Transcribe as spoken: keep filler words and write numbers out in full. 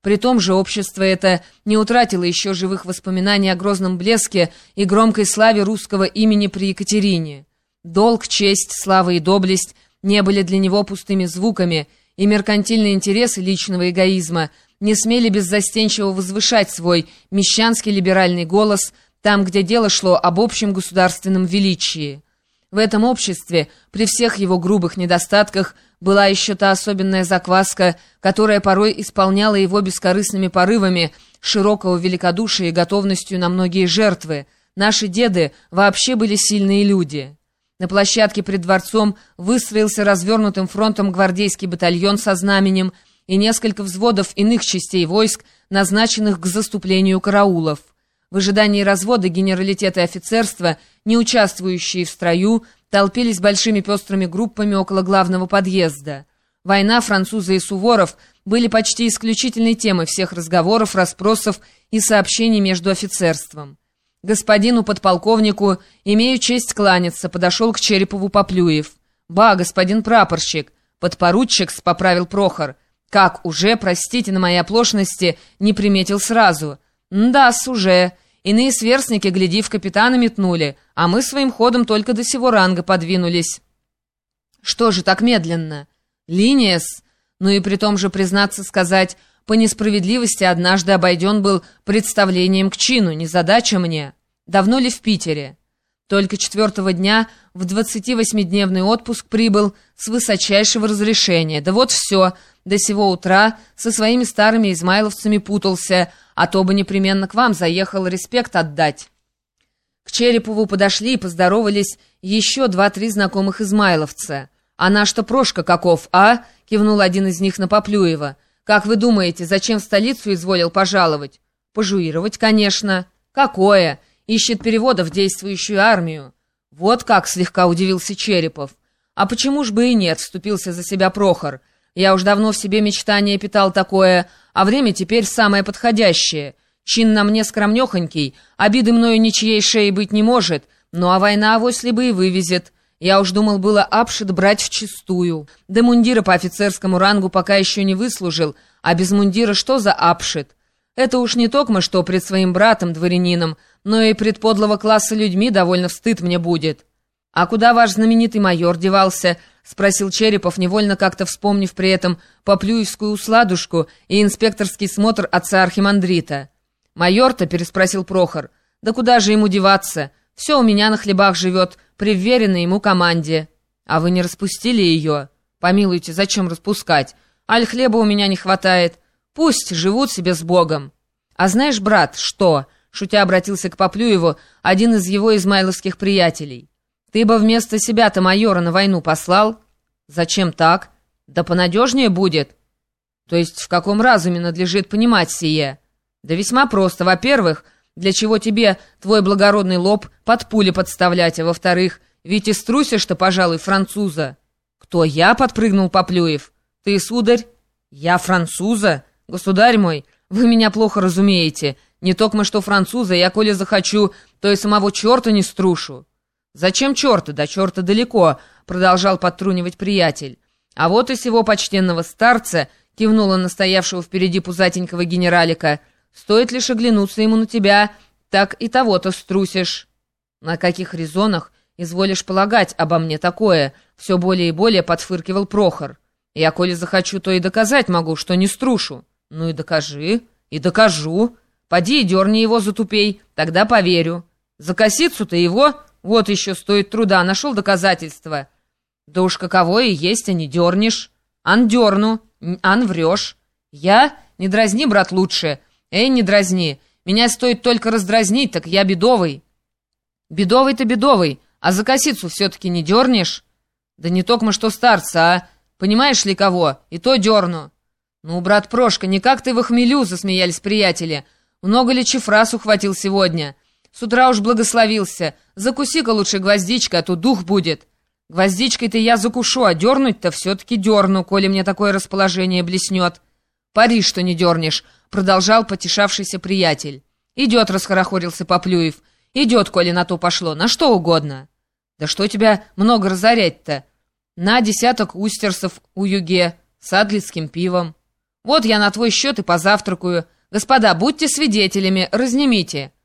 При том же общество это не утратило еще живых воспоминаний о грозном блеске и громкой славе русского имени при Екатерине. Долг, честь, слава и доблесть не были для него пустыми звуками, и меркантильные интересы личного эгоизма не смели беззастенчиво возвышать свой мещанский либеральный голос там, где дело шло об общем государственном величии. В этом обществе, при всех его грубых недостатках, была еще та особенная закваска, которая порой исполняла его бескорыстными порывами, широкого великодушия и готовностью на многие жертвы. Наши деды вообще были сильные люди. На площадке пред дворцом выстроился развернутым фронтом гвардейский батальон со знаменем и несколько взводов иных частей войск, назначенных к заступлению караулов. В ожидании развода генералитет и офицерство, не участвующие в строю, толпились большими пестрыми группами около главного подъезда. Война, французы и Суворов были почти исключительной темой всех разговоров, расспросов и сообщений между офицерством. Господину подполковнику, имею честь кланяться, подошел к Черепову Поплюев. «Ба, господин прапорщик!» «Подпоручик», — поправил Прохор. «Как, уже, простите на моей оплошности, не приметил сразу?» «Да-с, уже. Иные сверстники, гляди, в капитана метнули, а мы своим ходом только до сего ранга подвинулись». «Что же так медленно?» «Линия-с. Ну и при том же, признаться сказать, по несправедливости однажды обойден был представлением к чину, незадача мне. Давно ли в Питере?» «Только четвертого дня в двадцативосьмидневный отпуск прибыл с высочайшего разрешения. Да вот все, до сего утра со своими старыми измайловцами путался, а то бы непременно к вам заехал респект отдать». К Черепову подошли и поздоровались еще два-три знакомых измайловца. «А наш-то Прошка каков, а?» — кивнул один из них на Поплюева. «Как вы думаете, зачем в столицу изволил пожаловать?» «Пожуировать, конечно». «Какое? Ищет перевода в действующую армию». «Вот как!» — слегка удивился Черепов. «А почему ж бы и нет?» — вступился за себя Прохор. «Я уж давно в себе мечтание питал такое, а время теперь самое подходящее. Чин на мне скромнехонький, обиды мною ничьей шеи быть не может, ну а война авось ли бы и вывезет. Я уж думал было апшит брать вчистую. Да мундира по офицерскому рангу пока еще не выслужил, а без мундира что за апшит? Это уж не токмо что пред своим братом, дворянином, но и пред подлого класса людьми довольно встыд мне будет». «А куда ваш знаменитый майор девался?» — спросил Черепов, невольно как-то вспомнив при этом поплюевскую усладушку и инспекторский смотр отца архимандрита. «Майор-то?» — переспросил Прохор. «Да куда же ему деваться? Все у меня на хлебах живет, при вверенной ему команде». «А вы не распустили ее?» «Помилуйте, зачем распускать? Аль хлеба у меня не хватает. Пусть живут себе с Богом». «А знаешь, брат, что?» — шутя обратился к Поплюеву один из его измайловских приятелей. «Ты бы вместо себя-то майора на войну послал?» «Зачем так?» «Да понадежнее будет». «То есть в каком разуме надлежит понимать сие?» «Да весьма просто. Во-первых, для чего тебе твой благородный лоб под пули подставлять, а во-вторых, ведь и струсишь-то, пожалуй, француза». «Кто я?» — подпрыгнул Поплюев. «Ты, сударь?» «Я француза? Государь мой, вы меня плохо разумеете. Не токмо что француза, я, коли захочу, то и самого черта не струшу». «Зачем черта? До черта далеко», — продолжал подтрунивать приятель. «А вот и сего почтенного старца», — кивнула настоявшего впереди пузатенького генералика, — «стоит лишь оглянуться ему на тебя, так и того-то струсишь». «На каких резонах изволишь полагать обо мне такое?» — все более и более подфыркивал Прохор. «Я, коли захочу, то и доказать могу, что не струшу». «Ну и докажи». «И докажу. Поди и дерни его за тупей, тогда поверю. За косицу-то его, вот еще стоит труда, нашел доказательства». «Да уж каково и есть, а не дернешь». «Ан дерну, ан врешь». «Я? Не дразни, брат, лучше». «Эй, не дразни. Меня стоит только раздразнить, так я бедовый». «Бедовый-то бедовый, а за косицу все-таки не дернешь?» «Да не токмо что старца, а. Понимаешь ли кого? И то дерну». «Ну, брат Прошка, не как ты в хмелю», — засмеялись приятели. «Много ли чифрас ухватил сегодня? С утра уж благословился. Закуси-ка лучше гвоздичка, а то дух будет». «Гвоздичкой-то я закушу, а дернуть-то все-таки дерну, коли мне такое расположение блеснет». «Пари, что не дернешь», — продолжал потешавшийся приятель. «Идет», — расхорохорился Поплюев. «Идет, коли на то пошло, на что угодно». «Да что тебя много разорять-то?» «На десяток устерсов у юге с адлицким пивом». Вот я на твой счет и позавтракаю. Господа, будьте свидетелями, разнимите».